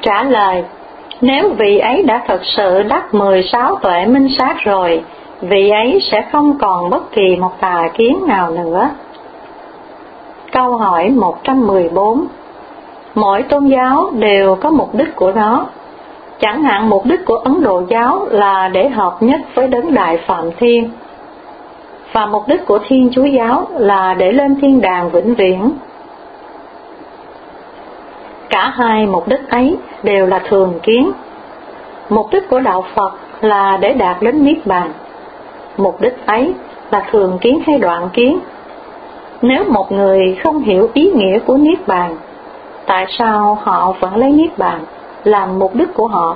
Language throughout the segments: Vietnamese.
Trả lời: nếu vị ấy đã thật sự đắc 16 tuệ minh sát rồi, vị ấy sẽ không còn bất kỳ một tà kiến nào nữa. Câu hỏi 114. Mỗi tôn giáo đều có mục đích của nó. Chẳng hạn mục đích của Ấn Độ giáo là để hợp nhất với đấng Đại Phạm Thiên, và mục đích của Thiên Chúa giáo là để lên thiên đàng vĩnh viễn. Cả hai mục đích ấy đều là thường kiến. Mục đích của đạo Phật là để đạt đến Niết Bàn. Mục đích ấy là thường kiến hay đoạn kiến? Nếu một người không hiểu ý nghĩa của Niết Bàn, tại sao họ vẫn lấy Niết Bàn làm mục đích của họ?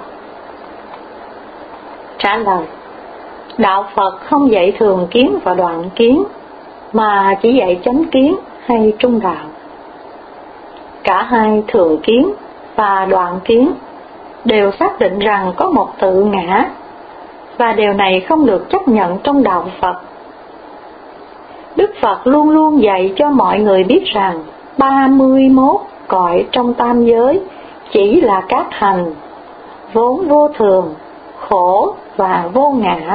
Trả lời: đạo Phật không dạy thường kiến và đoạn kiến, mà chỉ dạy chánh kiến hay trung đạo. Cả hai thường kiến và đoạn kiến đều xác định rằng có một tự ngã, và điều này không được chấp nhận trong đạo Phật. Đức Phật luôn luôn dạy cho mọi người biết rằng 31 cõi trong tam giới chỉ là các hành, vốn vô thường, khổ và vô ngã.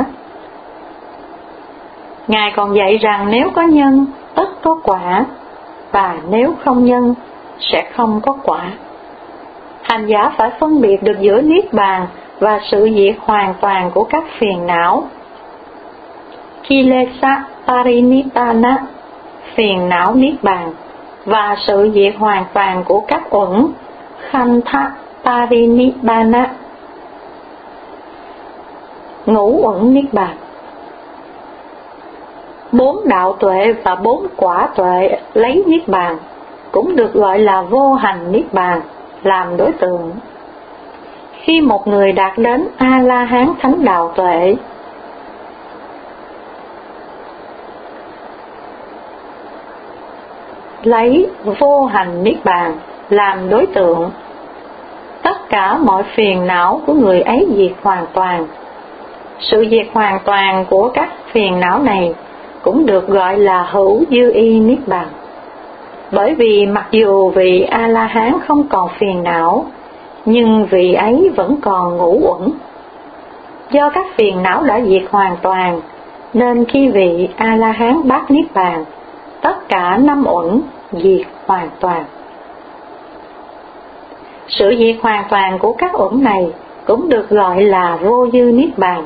Ngài còn dạy rằng nếu có nhân, tất có quả, và nếu không nhân, sẽ không có quả. Hành giả phải phân biệt được giữa Niết Bàn và sự diệt hoàn toàn của các phiền não. Kilesa Parinibbana, phiền não Niết Bàn, và sự diệt hoàn toàn của các uẩn, Khantha Parinibbana, ngũ uẩn Niết Bàn. 4 đạo tuệ và 4 quả tuệ lấy Niết Bàn cũng được gọi là vô hành Niết Bàn làm đối tượng. Khi một người đạt đến A-la-hán thánh đạo tuệ, lấy vô hành Niết Bàn làm đối tượng, tất cả mọi phiền não của người ấy diệt hoàn toàn. Sự diệt hoàn toàn của các phiền não này cũng được gọi là hữu dư y Niết Bàn. Bởi vì mặc dù vị A-la-hán không còn phiền não, nhưng vị ấy vẫn còn ngũ uẩn. Do các phiền não đã diệt hoàn toàn, nên khi vị A-la-hán bát Niết Bàn, tất cả 5 uẩn diệt hoàn toàn. Sự diệt hoàn toàn của các uẩn này cũng được gọi là vô dư Niết Bàn,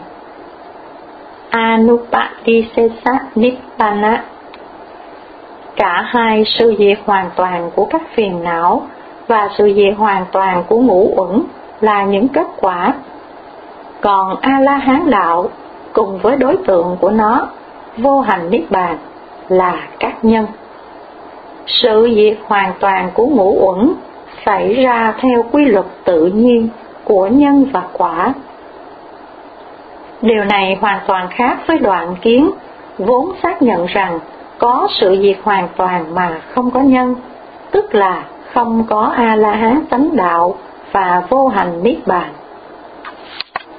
Anupadisesa Nibbana. Cả hai sự diệt hoàn toàn của các phiền não và sự diệt hoàn toàn của ngũ uẩn là những kết quả. Còn A-la-hán đạo cùng với đối tượng của nó, vô hành Niết Bàn, là các nhân. Sự diệt hoàn toàn của ngũ uẩn xảy ra theo quy luật tự nhiên của nhân và quả. Điều này hoàn toàn khác với đoạn kiến, vốn xác nhận rằng có sự diệt hoàn toàn mà không có nhân, tức là không có A-la-hán tánh đạo và vô hành Niết Bàn.